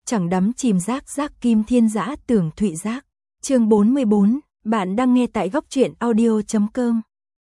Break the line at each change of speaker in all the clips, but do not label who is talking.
chẳng đắm chìm giác giác kim thiên dã tưởng thụy giác. Chương 44, bạn đang nghe tại góc truyện audio.com.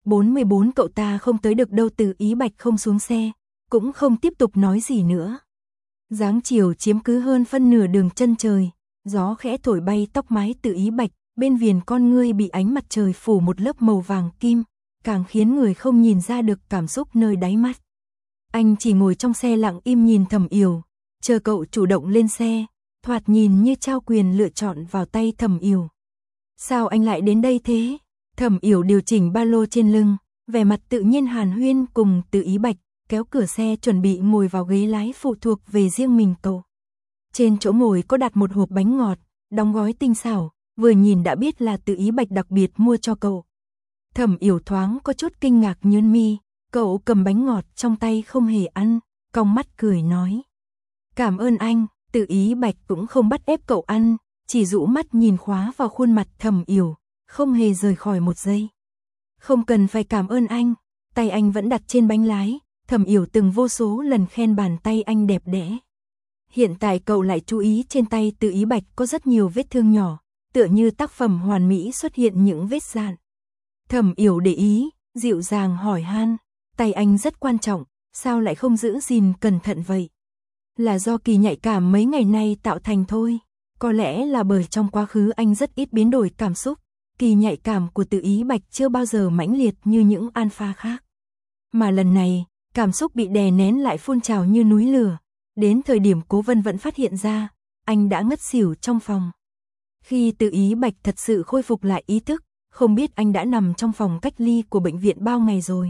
44 cậu ta không tới được đâu, Từ Ý Bạch không xuống xe, cũng không tiếp tục nói gì nữa. Dáng chiều chiếm cứ hơn phân nửa đường chân trời, gió khẽ thổi bay tóc mái Từ Ý Bạch, bên viền con ngươi bị ánh mặt trời phủ một lớp màu vàng kim, càng khiến người không nhìn ra được cảm xúc nơi đáy mắt. Anh chỉ ngồi trong xe lặng im nhìn Thẩm Yểu, chờ cậu chủ động lên xe, thoạt nhìn như trao quyền lựa chọn vào tay Thẩm Yểu. Sao anh lại đến đây thế? Thẩm Yểu điều chỉnh ba lô trên lưng, vẻ mặt tự nhiên hàn huyên cùng Từ Ý Bạch, kéo cửa xe chuẩn bị ngồi vào ghế lái phụ thuộc về riêng mình cậu. Trên chỗ ngồi có đặt một hộp bánh ngọt, đóng gói tinh xảo, vừa nhìn đã biết là Từ Ý Bạch đặc biệt mua cho cậu. Thẩm Yểu thoáng có chút kinh ngạc nhướng mi, cậu cầm bánh ngọt trong tay không hề ăn, cong mắt cười nói. Cảm ơn anh. Từ Ý Bạch cũng không bắt ép cậu ăn, chỉ dụ mắt nhìn khóa vào khuôn mặt Thẩm Yểu, không hề rời khỏi một giây. Không cần phải cảm ơn anh, tay anh vẫn đặt trên bánh lái, Thẩm Yểu từng vô số lần khen bàn tay anh đẹp đẽ. Hiện tại cậu lại chú ý trên tay Từ Ý Bạch có rất nhiều vết thương nhỏ, tựa như tác phẩm hoàn mỹ xuất hiện những vết dạn. Thẩm Yểu để ý, dịu dàng hỏi han, tay anh rất quan trọng, sao lại không giữ gìn cẩn thận vậy? Là do kỳ nhạy cảm mấy ngày nay tạo thành thôi, có lẽ là bởi trong quá khứ anh rất ít biến đổi cảm xúc, kỳ nhạy cảm của Từ Ý Bạch chưa bao giờ mãnh liệt như những alpha khác. Mà lần này, cảm xúc bị đè nén lại phun trào như núi lửa, đến thời điểm Cố Vân vẫn phát hiện ra, anh đã ngất xỉu trong phòng. Khi Từ Ý Bạch thật sự khôi phục lại ý thức, không biết anh đã nằm trong phòng cách ly của bệnh viện bao ngày rồi.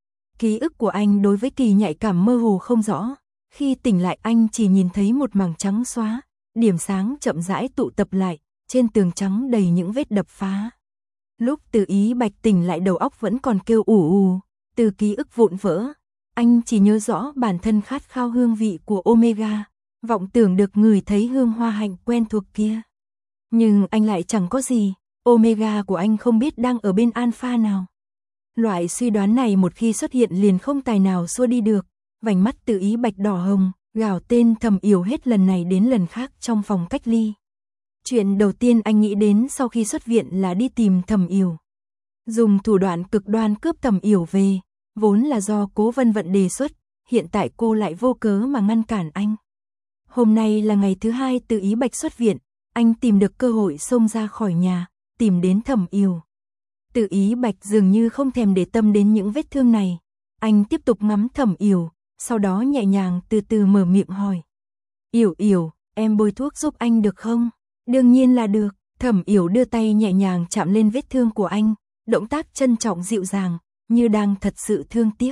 Ký ức của anh đối với kỳ nhạy cảm mơ hồ không rõ. Khi tỉnh lại anh chỉ nhìn thấy một mảng trắng xóa, điểm sáng chậm rãi tụ tập lại, trên tường trắng đầy những vết đập phá. Lúc Từ Ý Bạch tỉnh lại đầu óc vẫn còn kêu ù ù, từ ký ức vụn vỡ, anh chỉ nhớ rõ bản thân khát khao hương vị của Omega, vọng tưởng được ngửi thấy hương hoa hạnh quen thuộc kia. Nhưng anh lại chẳng có gì, Omega của anh không biết đang ở bên alpha nào. Loại suy đoán này một khi xuất hiện liền không tài nào xua đi được. Vành mắt Từ Ý Bạch đỏ hồng, gào tên Thẩm Yểu hết lần này đến lần khác trong phòng cách ly. Chuyện đầu tiên anh nghĩ đến sau khi xuất viện là đi tìm Thẩm Yểu. Dùng thủ đoạn cực đoan cướp Thẩm Yểu về, vốn là do Cố Vân Vận đề xuất, hiện tại cô lại vô cớ mà ngăn cản anh. Hôm nay là ngày thứ hai Từ Ý Bạch xuất viện, anh tìm được cơ hội xông ra khỏi nhà, tìm đến Thẩm Yểu. Từ Ý Bạch dường như không thèm để tâm đến những vết thương này, anh tiếp tục ngắm Thẩm Yểu. Sau đó nhẹ nhàng từ từ mở miệng hỏi. Yểu Yểu, em bôi thuốc giúp anh được không? Đương nhiên là được. Thẩm Yểu đưa tay nhẹ nhàng chạm lên vết thương của anh, động tác trân trọng dịu dàng, như đang thật sự thương tiếc.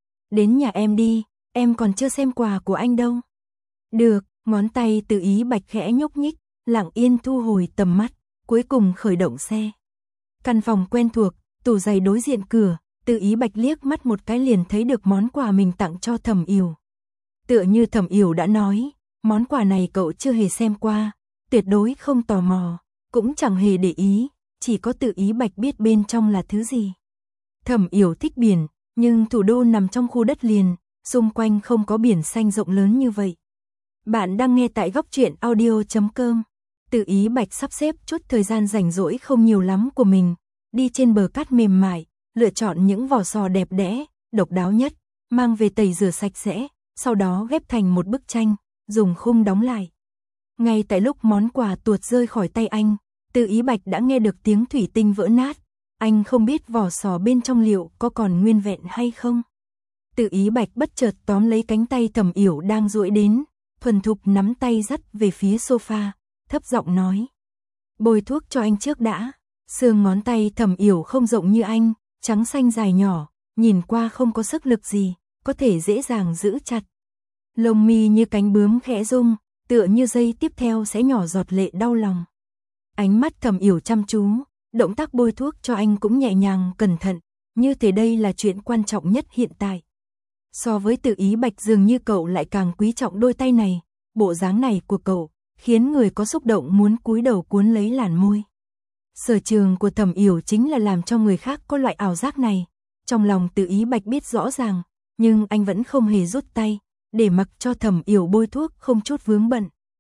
Đến nhà em đi, em còn chưa xem quà của anh đâu. Được, ngón tay Từ Ý Bạch khẽ nhúc nhích, lặng yên thu hồi tầm mắt, cuối cùng khởi động xe. Căn phòng quen thuộc, tủ giày đối diện cửa. Từ Ý Bạch liếc mắt một cái liền thấy được món quà mình tặng cho Thẩm Yểu. Tựa như Thẩm Yểu đã nói, món quà này cậu chưa hề xem qua, tuyệt đối không tò mò, cũng chẳng hề để ý, chỉ có Từ Ý Bạch biết bên trong là thứ gì. Thẩm Yểu thích biển, nhưng thủ đô nằm trong khu đất liền, xung quanh không có biển xanh rộng lớn như vậy. Bạn đang nghe tại góc truyện audio.com. Từ Ý Bạch sắp xếp chút thời gian rảnh rỗi không nhiều lắm của mình, đi trên bờ cát mềm mại, lựa chọn những vỏ sò đẹp đẽ, độc đáo nhất, mang về tẩy rửa sạch sẽ, sau đó ghép thành một bức tranh, dùng khung đóng lại. Ngay tại lúc món quà tuột rơi khỏi tay anh, Từ Ý Bạch đã nghe được tiếng thủy tinh vỡ nát, anh không biết vỏ sò bên trong liệu có còn nguyên vẹn hay không. Từ Ý Bạch bất chợt tóm lấy cánh tay Thẩm Yểu đang duỗi đến, thuần thục nắm tay dắt về phía sofa, thấp giọng nói. Bôi thuốc cho anh trước đã. Xương ngón tay Thẩm Yểu không rộng như anh, trắng xanh dài nhỏ, nhìn qua không có sức lực gì, có thể dễ dàng giữ chặt. Lông mi như cánh bướm khẽ rung, tựa như giây tiếp theo sẽ nhỏ giọt lệ đau lòng. Ánh mắt Thẩm Yểu chăm chú, động tác bôi thuốc cho anh cũng nhẹ nhàng cẩn thận, như thế đây là chuyện quan trọng nhất hiện tại. So với Từ Ý Bạch dường như cậu lại càng quý trọng đôi tay này, bộ dáng này của cậu khiến người có xúc động muốn cúi đầu cuốn lấy làn môi. Sở trường của Thẩm Yểu chính là làm cho người khác có loại ảo giác này. Trong lòng Từ Ý Bạch biết rõ ràng, nhưng anh vẫn không hề rút tay, để mặc cho Thẩm Yểu bôi thuốc không chút vướng bận.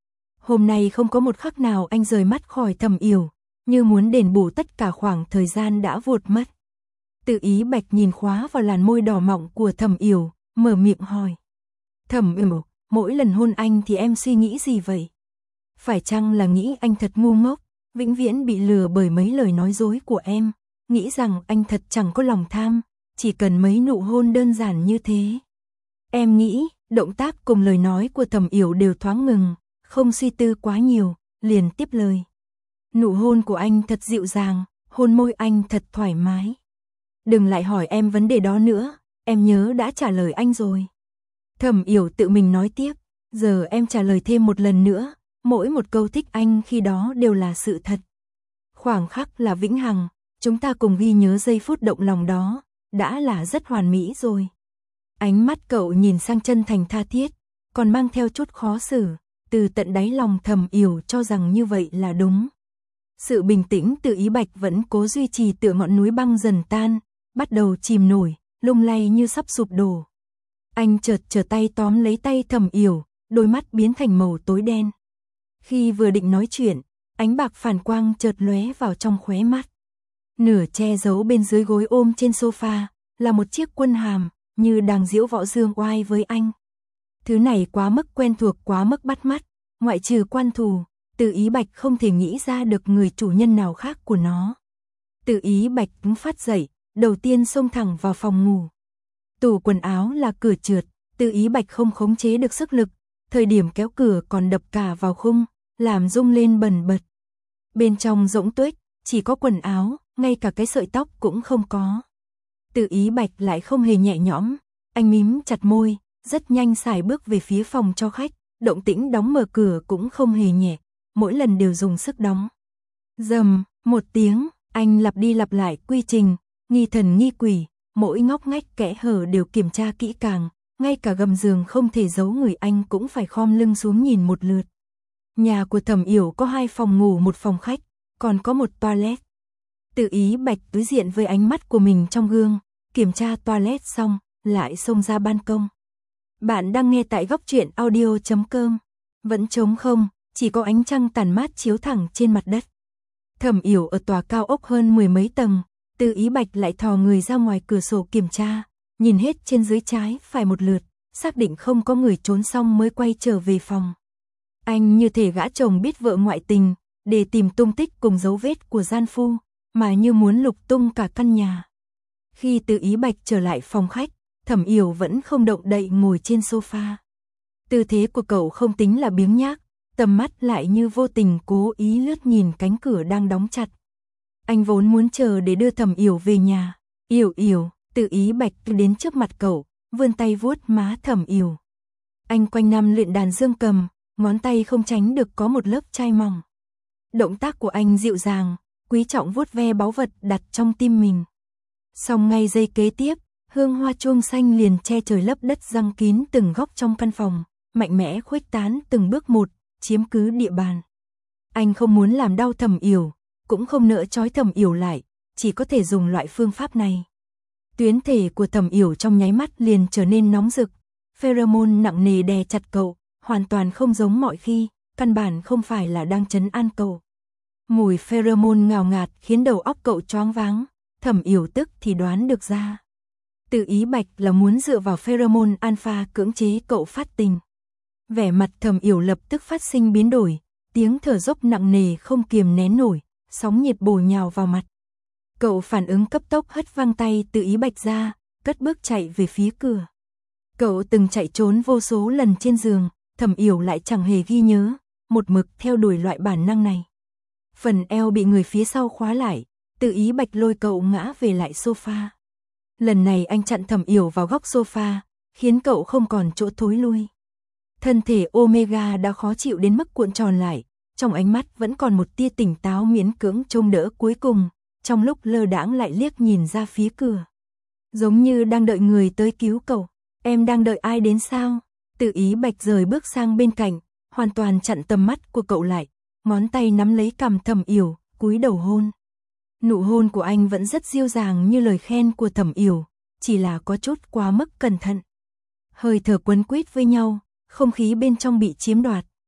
Hôm nay không có một khắc nào anh rời mắt khỏi Thẩm Yểu, như muốn đền bù tất cả khoảng thời gian đã vụt mất. Tự Ý Bạch nhìn khóa vào làn môi đỏ mọng của Thẩm Yểu, mở miệng hỏi. Thẩm Yểu, mỗi lần hôn anh thì em suy nghĩ gì vậy? Phải chăng là nghĩ anh thật ngu ngốc, vĩnh viễn bị lừa bởi mấy lời nói dối của em, nghĩ rằng anh thật chẳng có lòng tham, chỉ cần mấy nụ hôn đơn giản như thế. Em nghĩ, động tác cùng lời nói của Thẩm Yểu đều thoáng ngừng, không suy tư quá nhiều, liền tiếp lời. Nụ hôn của anh thật dịu dàng, hôn môi anh thật thoải mái. Đừng lại hỏi em vấn đề đó nữa, em nhớ đã trả lời anh rồi. Thẩm Yểu tự mình nói tiếp, giờ em trả lời thêm một lần nữa, mỗi một câu thích anh khi đó đều là sự thật. Khoảng khắc là vĩnh hằng, chúng ta cùng ghi nhớ giây phút động lòng đó, đã là rất hoàn mỹ rồi. Ánh mắt cậu nhìn sang chân thành tha thiết, còn mang theo chút khó xử, từ tận đáy lòng Thẩm Yểu cho rằng như vậy là đúng. Sự bình tĩnh Tự Ý Bạch vẫn cố duy trì tựa ngọn núi băng dần tan, bắt đầu chìm nổi, lung lay như sắp sụp đổ. Anh chợt trở tay tóm lấy tay Thẩm Yểu, đôi mắt biến thành màu tối đen. Khi vừa định nói chuyện, ánh bạc phản quang chợt lóe vào trong khóe mắt. Nửa che giấu bên dưới gối ôm trên sofa, là một chiếc quân hàm, như đang diễu võ dương oai với anh. Thứ này quá mức quen thuộc, quá mức bắt mắt, ngoại trừ Quan Thù, Tự Ý Bạch không thể nghĩ ra được người chủ nhân nào khác của nó. Tự Ý Bạch đứng phát dậy, đầu tiên xông thẳng vào phòng ngủ. Tủ quần áo là cửa trượt, Tự Ý Bạch không khống chế được sức lực, thời điểm kéo cửa còn đập cả vào khung, làm rung lên bần bật. Bên trong rỗng tuếch, chỉ có quần áo, ngay cả cái sợi tóc cũng không có. Tự Ý Bạch lại không hề nhẹ nhõm, anh mím chặt môi, rất nhanh sải bước về phía phòng cho khách, động tĩnh đóng mở cửa cũng không hề nhẹ, mỗi lần đều dùng sức đóng. Rầm, một tiếng, anh lặp đi lặp lại quy trình, nghi thần nghi quỷ, mỗi ngóc ngách kẽ hở đều kiểm tra kỹ càng, ngay cả gầm giường không thể giấu người anh cũng phải khom lưng xuống nhìn một lượt. Nhà của Thẩm Yểu có 2 phòng ngủ, 1 phòng khách, còn có 1 toilet. Tự Ý Bạch đối diện với ánh mắt của mình trong gương, kiểm tra toilet xong, lại xông ra ban công. Bạn đang nghe tại góc truyện audio.com. Vẫn trống không, chỉ có ánh trăng tàn mát chiếu thẳng trên mặt đất. Thẩm Yểu ở tòa cao ốc hơn 10 mấy tầng, Tự Ý Bạch lại thò người ra ngoài cửa sổ kiểm tra, nhìn hết trên dưới trái phải một lượt, xác định không có người trốn xong mới quay trở về phòng. Anh như thể gã chồng biết vợ ngoại tình, để tìm tung tích cùng dấu vết của gian phu, mà như muốn lục tung cả căn nhà. Khi Tự Ý Bạch trở lại phòng khách, Thẩm Yểu vẫn không động đậy ngồi trên sofa. Tư thế của cậu không tính là biếng nhác, tầm mắt lại như vô tình cố ý lướt nhìn cánh cửa đang đóng chặt. Anh vốn muốn chờ để đưa Thẩm Yểu về nhà. Yểu Yểu, Tự Ý Bạch đến trước mặt cậu, vươn tay vuốt má Thẩm Yểu. Anh quanh năm luyện đàn dương cầm, ngón tay không tránh được có một lớp chai mỏng. Động tác của anh dịu dàng, quý trọng vuốt ve báu vật đặt trong tim mình. Xong ngay giây kế tiếp, hương hoa chuông xanh liền che trời lấp đất răng kín từng góc trong căn phòng, mạnh mẽ khuếch tán từng bước một, chiếm cứ địa bàn. Anh không muốn làm đau Thẩm Yểu, cũng không nỡ trói Thẩm Yểu lại, chỉ có thể dùng loại phương pháp này. Tuyến thể của Thẩm Yểu trong nháy mắt liền trở nên nóng rực, pheromone nặng nề đè chặt cậu, hoàn toàn không giống mọi khi, căn bản không phải là đang trấn an cậu. Mùi pheromone ngào ngạt khiến đầu óc cậu choáng váng, Thẩm Yểu tức thì đoán được ra. Tự Ý Bạch là muốn dựa vào pheromone alpha cưỡng chế cậu phát tình. Vẻ mặt Thẩm Yểu lập tức phát sinh biến đổi, tiếng thở dốc nặng nề không kiềm nén nổi, sóng nhiệt bổ nhào vào mặt. Cậu phản ứng cấp tốc hất văng tay Tự Ý Bạch ra, cất bước chạy về phía cửa. Cậu từng chạy trốn vô số lần trên giường, Thẩm Yểu lại chẳng hề ghi nhớ, một mực theo đuổi loại bản năng này. Phần eo bị người phía sau khóa lại, Tự Ý Bạch lôi cậu ngã về lại sofa. Lần này anh chặn Thẩm Yểu vào góc sofa, khiến cậu không còn chỗ thối lui. Thân thể Omega đã khó chịu đến mức cuộn tròn lại, trong ánh mắt vẫn còn một tia tỉnh táo miễn cưỡng trông đỡ cuối cùng, trong lúc lơ đãng lại liếc nhìn ra phía cửa. Giống như đang đợi người tới cứu cậu. Em đang đợi ai đến sao? Tự Ý Bạch rời bước sang bên cạnh, hoàn toàn chặn tầm mắt của cậu lại, ngón tay nắm lấy cằm Thẩm Yểu, cúi đầu hôn. Nụ hôn của anh vẫn rất dịu dàng như lời khen của Thẩm Yểu, chỉ là có chút quá mức cẩn thận. Hơi thở quấn quýt với nhau, không khí bên trong bị chiếm đoạt,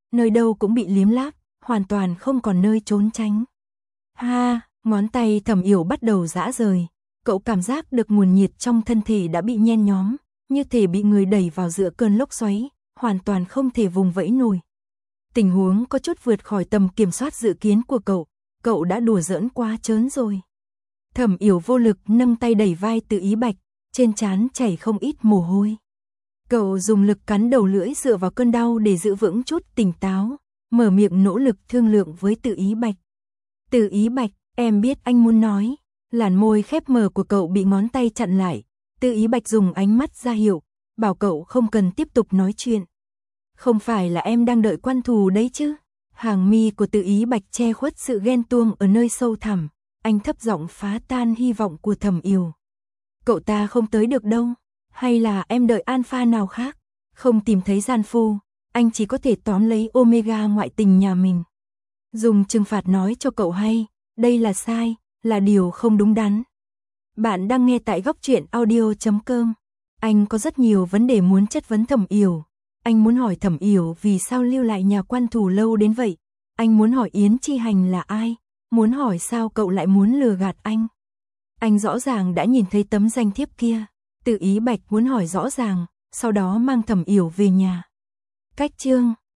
nơi đâu cũng bị liếm láp, hoàn toàn không còn nơi trốn tránh. Ha, ngón tay Thẩm Yểu bắt đầu rã rời, cậu cảm giác được nguồn nhiệt trong thân thể đã bị nhen nhóm, như thể bị người đẩy vào giữa cơn lốc xoáy, hoàn toàn không thể vùng vẫy nổi. Tình huống có chút vượt khỏi tầm kiểm soát dự kiến của cậu đã đùa giỡn quá trớn rồi. Thẩm Yểu vô lực nâng tay đẩy vai Từ Ý Bạch, trên trán chảy không ít mồ hôi. Cậu dùng lực cắn đầu lưỡi dựa vào cơn đau để giữ vững chút tỉnh táo, mở miệng nỗ lực thương lượng với Từ Ý Bạch. Từ Ý Bạch, em biết anh muốn nói. Làn môi khép mờ của cậu bị ngón tay chặn lại. Từ Ý Bạch dùng ánh mắt ra hiệu, bảo cậu không cần tiếp tục nói chuyện. Không phải là em đang đợi quan thù đấy chứ? Hàng mi của Từ Ý Bạch che khuất sự ghen tuông ở nơi sâu thẳm. Anh thấp giọng phá tan hy vọng của Thẩm Yểu. Cậu ta không tới được đâu. Hay là em đợi alpha nào khác? Không tìm thấy gian phu, anh chỉ có thể tóm lấy Omega ngoại tình nhà mình. Dùng trừng phạt nói cho cậu hay, đây là sai, là điều không đúng đắn. Bạn đang nghe tại góc truyện audio.com. Anh có rất nhiều vấn đề muốn chất vấn Thẩm Yểu. Anh muốn hỏi Thẩm Yểu vì sao lưu lại nhà quan thù lâu đến vậy. Anh muốn hỏi Yến Chi Hành là ai. Muốn hỏi sao cậu lại muốn lừa gạt anh. Anh rõ ràng đã nhìn thấy tấm danh thiếp kia. Từ Ý Bạch muốn hỏi rõ ràng, sau đó mang Thẩm Yểu về nhà. Cách chương